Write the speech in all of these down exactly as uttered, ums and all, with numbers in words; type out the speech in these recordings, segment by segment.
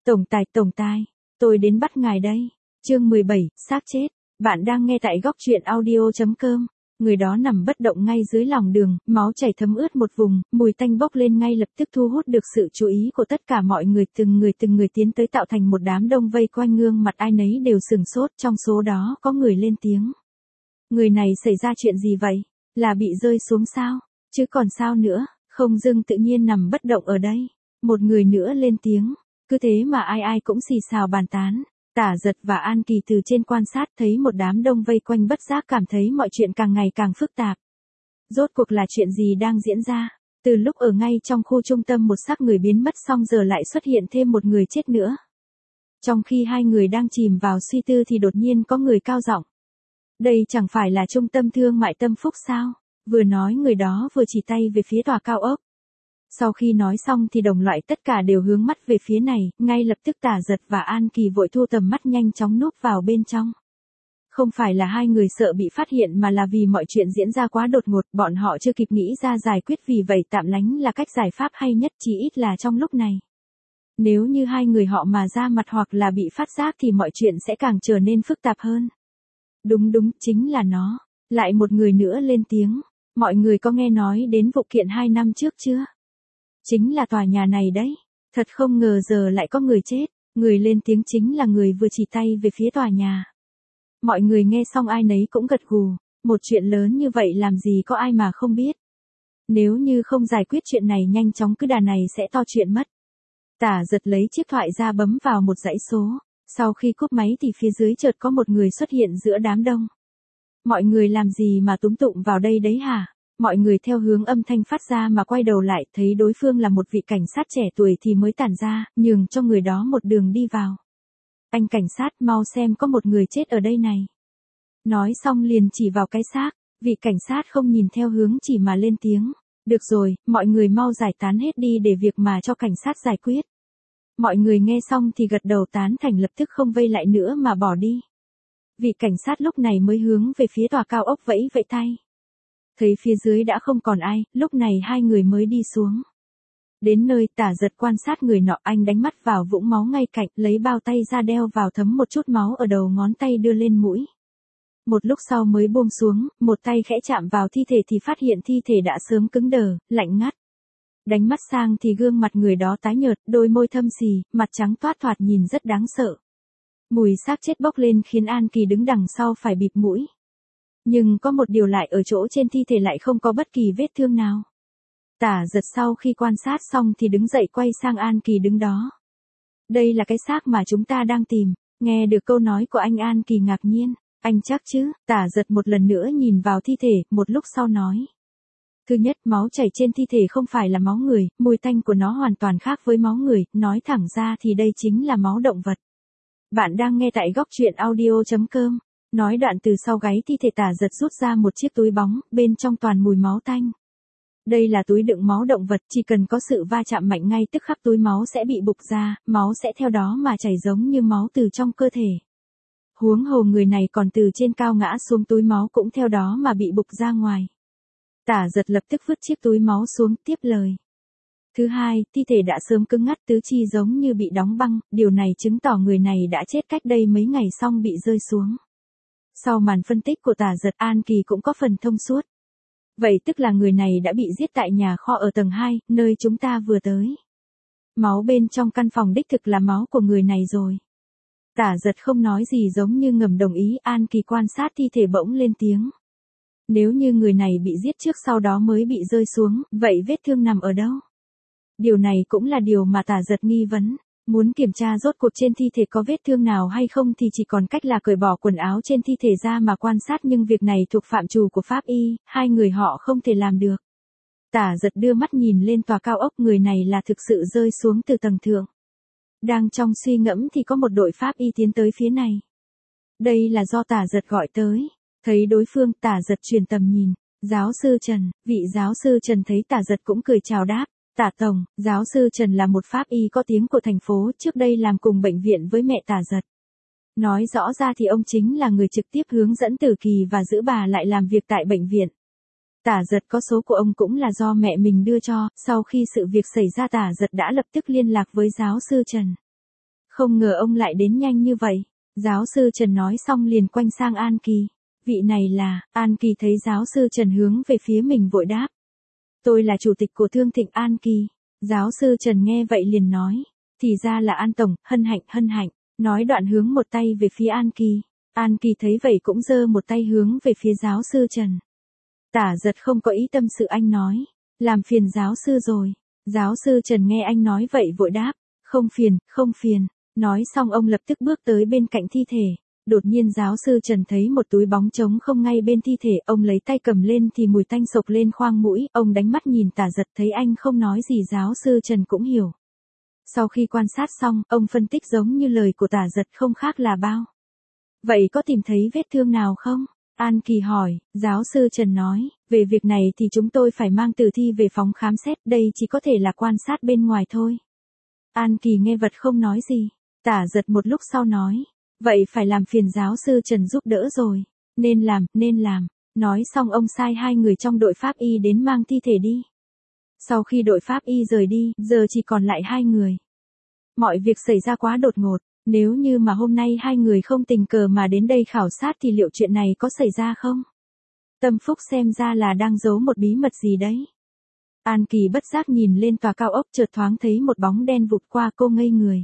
Tổng tài, tổng tài, tôi đến bắt ngài đây. Chương mười bảy, xác chết. Bạn đang nghe tại góc truyện audio chấm com. Người đó nằm bất động ngay dưới lòng đường, máu chảy thấm ướt một vùng, mùi tanh bốc lên ngay lập tức thu hút được sự chú ý của tất cả mọi người, từng người từng người tiến tới tạo thành một đám đông vây quanh, gương mặt ai nấy đều sửng sốt, trong số đó có người lên tiếng. Người này xảy ra chuyện gì vậy? Là bị rơi xuống sao? Chứ còn sao nữa, không dưng tự nhiên nằm bất động ở đây. Một người nữa lên tiếng, cứ thế mà ai ai cũng xì xào bàn tán. Tả Giật và An Kỳ từ trên quan sát thấy một đám đông vây quanh, bất giác cảm thấy mọi chuyện càng ngày càng phức tạp. Rốt cuộc là chuyện gì đang diễn ra? Từ lúc ở ngay trong khu trung tâm một xác người biến mất xong giờ lại xuất hiện thêm một người chết nữa. Trong khi hai người đang chìm vào suy tư thì đột nhiên có người cao giọng. Đây chẳng phải là trung tâm thương mại Tâm Phúc sao? Vừa nói người đó vừa chỉ tay về phía tòa cao ốc. Sau khi nói xong thì đồng loại tất cả đều hướng mắt về phía này, ngay lập tức Tả Giật và An Kỳ vội thu tầm mắt nhanh chóng núp vào bên trong. Không phải là hai người sợ bị phát hiện mà là vì mọi chuyện diễn ra quá đột ngột, bọn họ chưa kịp nghĩ ra giải quyết, vì vậy tạm lánh là cách giải pháp hay nhất, chỉ ít là trong lúc này. Nếu như hai người họ mà ra mặt hoặc là bị phát giác thì mọi chuyện sẽ càng trở nên phức tạp hơn. Đúng đúng, chính là nó. Lại một người nữa lên tiếng. Mọi người có nghe nói đến vụ kiện hai năm trước chưa? Chính là tòa nhà này đấy. Thật không ngờ giờ lại có người chết. Người lên tiếng chính là người vừa chỉ tay về phía tòa nhà. Mọi người nghe xong ai nấy cũng gật gù. Một chuyện lớn như vậy làm gì có ai mà không biết. Nếu như không giải quyết chuyện này nhanh chóng cứ đà này sẽ to chuyện mất. Tả Giật lấy chiếc thoại ra bấm vào một dãy số. Sau khi cúp máy thì phía dưới chợt có một người xuất hiện giữa đám đông. Mọi người làm gì mà túm tụm vào đây đấy hả? Mọi người theo hướng âm thanh phát ra mà quay đầu lại, thấy đối phương là một vị cảnh sát trẻ tuổi thì mới tản ra, nhường cho người đó một đường đi vào. Anh cảnh sát, mau xem có một người chết ở đây này. Nói xong liền chỉ vào cái xác, vị cảnh sát không nhìn theo hướng chỉ mà lên tiếng. Được rồi, mọi người mau giải tán hết đi để việc mà cho cảnh sát giải quyết. Mọi người nghe xong thì gật đầu tán thành, lập tức không vây lại nữa mà bỏ đi. Vị cảnh sát lúc này mới hướng về phía tòa cao ốc vẫy vẫy tay. Thấy phía dưới đã không còn ai, lúc này hai người mới đi xuống. Đến nơi Tả Giật quan sát người nọ, anh đánh mắt vào vũng máu ngay cạnh, lấy bao tay ra đeo vào thấm một chút máu ở đầu ngón tay đưa lên mũi. Một lúc sau mới buông xuống, một tay khẽ chạm vào thi thể thì phát hiện thi thể đã sớm cứng đờ, lạnh ngắt. Đánh mắt sang thì gương mặt người đó tái nhợt, đôi môi thâm xì, mặt trắng toát thoạt nhìn rất đáng sợ. Mùi xác chết bốc lên khiến An Kỳ đứng đằng sau phải bịt mũi. Nhưng có một điều lại ở chỗ trên thi thể lại không có bất kỳ vết thương nào. Tả Giật sau khi quan sát xong thì đứng dậy quay sang An Kỳ đứng đó. Đây là cái xác mà chúng ta đang tìm. Nghe được câu nói của anh, An Kỳ ngạc nhiên. Anh chắc chứ? Tả Giật một lần nữa nhìn vào thi thể, một lúc sau nói. Thứ nhất, máu chảy trên thi thể không phải là máu người, mùi tanh của nó hoàn toàn khác với máu người, nói thẳng ra thì đây chính là máu động vật. Bạn đang nghe tại góc truyện audio chấm com. Nói đoạn từ sau gáy thi thể Tả Giật rút ra một chiếc túi bóng, bên trong toàn mùi máu tanh. Đây là túi đựng máu động vật, chỉ cần có sự va chạm mạnh ngay tức khắc túi máu sẽ bị bục ra, máu sẽ theo đó mà chảy giống như máu từ trong cơ thể. Huống hồ người này còn từ trên cao ngã xuống, túi máu cũng theo đó mà bị bục ra ngoài. Tả Giật lập tức vứt chiếc túi máu xuống, tiếp lời. Thứ hai, thi thể đã sớm cứng ngắt, tứ chi giống như bị đóng băng, điều này chứng tỏ người này đã chết cách đây mấy ngày xong bị rơi xuống. Sau màn phân tích của Tả Giật, An Kỳ cũng có phần thông suốt. Vậy tức là người này đã bị giết tại nhà kho ở tầng hai, nơi chúng ta vừa tới. Máu bên trong căn phòng đích thực là máu của người này rồi. Tả Giật không nói gì, giống như ngầm đồng ý. An Kỳ quan sát thi thể bỗng lên tiếng. Nếu như người này bị giết trước sau đó mới bị rơi xuống, vậy vết thương nằm ở đâu? Điều này cũng là điều mà Tả Giật nghi vấn. Muốn kiểm tra rốt cuộc trên thi thể có vết thương nào hay không thì chỉ còn cách là cởi bỏ quần áo trên thi thể ra mà quan sát, nhưng việc này thuộc phạm trù của pháp y, hai người họ không thể làm được. Tả Giật đưa mắt nhìn lên tòa cao ốc, người này là thực sự rơi xuống từ tầng thượng. Đang trong suy ngẫm thì có một đội pháp y tiến tới phía này. Đây là do Tả Giật gọi tới. Thấy đối phương, Tả Giật chuyển tầm nhìn. Giáo sư Trần, vị giáo sư Trần thấy Tả Giật cũng cười chào đáp. Tả Tổng, giáo sư Trần là một pháp y có tiếng của thành phố, trước đây làm cùng bệnh viện với mẹ Tả Giật. Nói rõ ra thì ông chính là người trực tiếp hướng dẫn Tử Kỳ và giữ bà lại làm việc tại bệnh viện. Tả Giật có số của ông cũng là do mẹ mình đưa cho, sau khi sự việc xảy ra Tả Giật đã lập tức liên lạc với giáo sư Trần. Không ngờ ông lại đến nhanh như vậy. Giáo sư Trần nói xong liền quanh sang An Kỳ. Vị này là, An Kỳ thấy giáo sư Trần hướng về phía mình vội đáp. Tôi là chủ tịch của Thương Thịnh An Kỳ. Giáo sư Trần nghe vậy liền nói. Thì ra là An Tổng, hân hạnh, hân hạnh. Nói đoạn hướng một tay về phía An Kỳ. An Kỳ thấy vậy cũng giơ một tay hướng về phía giáo sư Trần. Tả Giật không có ý tâm sự anh nói. Làm phiền giáo sư rồi. Giáo sư Trần nghe anh nói vậy vội đáp. Không phiền, không phiền. Nói xong ông lập tức bước tới bên cạnh thi thể. Đột nhiên giáo sư Trần thấy một túi bóng trống không ngay bên thi thể, ông lấy tay cầm lên thì mùi tanh sộc lên khoang mũi, ông đánh mắt nhìn Tả Giật thấy anh không nói gì giáo sư Trần cũng hiểu. Sau khi quan sát xong, ông phân tích giống như lời của Tả Giật không khác là bao. Vậy có tìm thấy vết thương nào không? An Kỳ hỏi, giáo sư Trần nói, về việc này thì chúng tôi phải mang tử thi về phòng khám xét, đây chỉ có thể là quan sát bên ngoài thôi. An Kỳ nghe vật không nói gì, Tả Giật một lúc sau nói, vậy phải làm phiền giáo sư Trần giúp đỡ rồi, nên làm, nên làm, nói xong ông sai hai người trong đội pháp y đến mang thi thể đi. Sau khi đội pháp y rời đi, giờ chỉ còn lại hai người. Mọi việc xảy ra quá đột ngột. Nếu như mà hôm nay hai người không tình cờ mà đến đây khảo sát thì liệu chuyện này có xảy ra không? Tâm Phúc xem ra là đang giấu một bí mật gì đấy. An Kỳ bất giác nhìn lên tòa cao ốc chợt thoáng thấy một bóng đen vụt qua cô ngây người.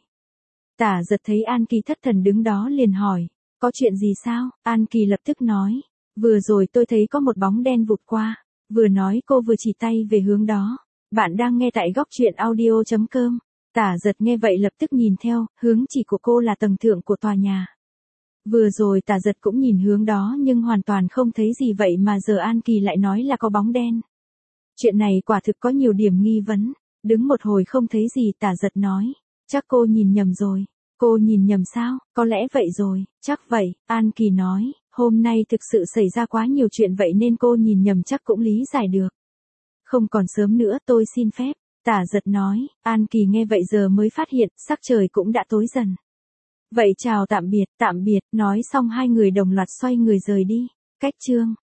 Tả Giật thấy An Kỳ thất thần đứng đó liền hỏi, có chuyện gì sao? An Kỳ lập tức nói, vừa rồi tôi thấy có một bóng đen vụt qua, vừa nói cô vừa chỉ tay về hướng đó. Bạn đang nghe tại góc truyện audio chấm com. Tả Giật nghe vậy lập tức nhìn theo, hướng chỉ của cô là tầng thượng của tòa nhà. Vừa rồi Tả Giật cũng nhìn hướng đó nhưng hoàn toàn không thấy gì vậy mà giờ An Kỳ lại nói là có bóng đen. Chuyện này quả thực có nhiều điểm nghi vấn. Đứng một hồi không thấy gì Tả Giật nói, chắc cô nhìn nhầm rồi. Cô nhìn nhầm sao? Có lẽ vậy rồi, chắc vậy, An Kỳ nói, hôm nay thực sự xảy ra quá nhiều chuyện vậy nên cô nhìn nhầm chắc cũng lý giải được. Không còn sớm nữa tôi xin phép. Tả Giật nói, An Kỳ nghe vậy giờ mới phát hiện, sắc trời cũng đã tối dần. Vậy chào tạm biệt, tạm biệt, nói xong hai người đồng loạt xoay người rời đi. Cách chương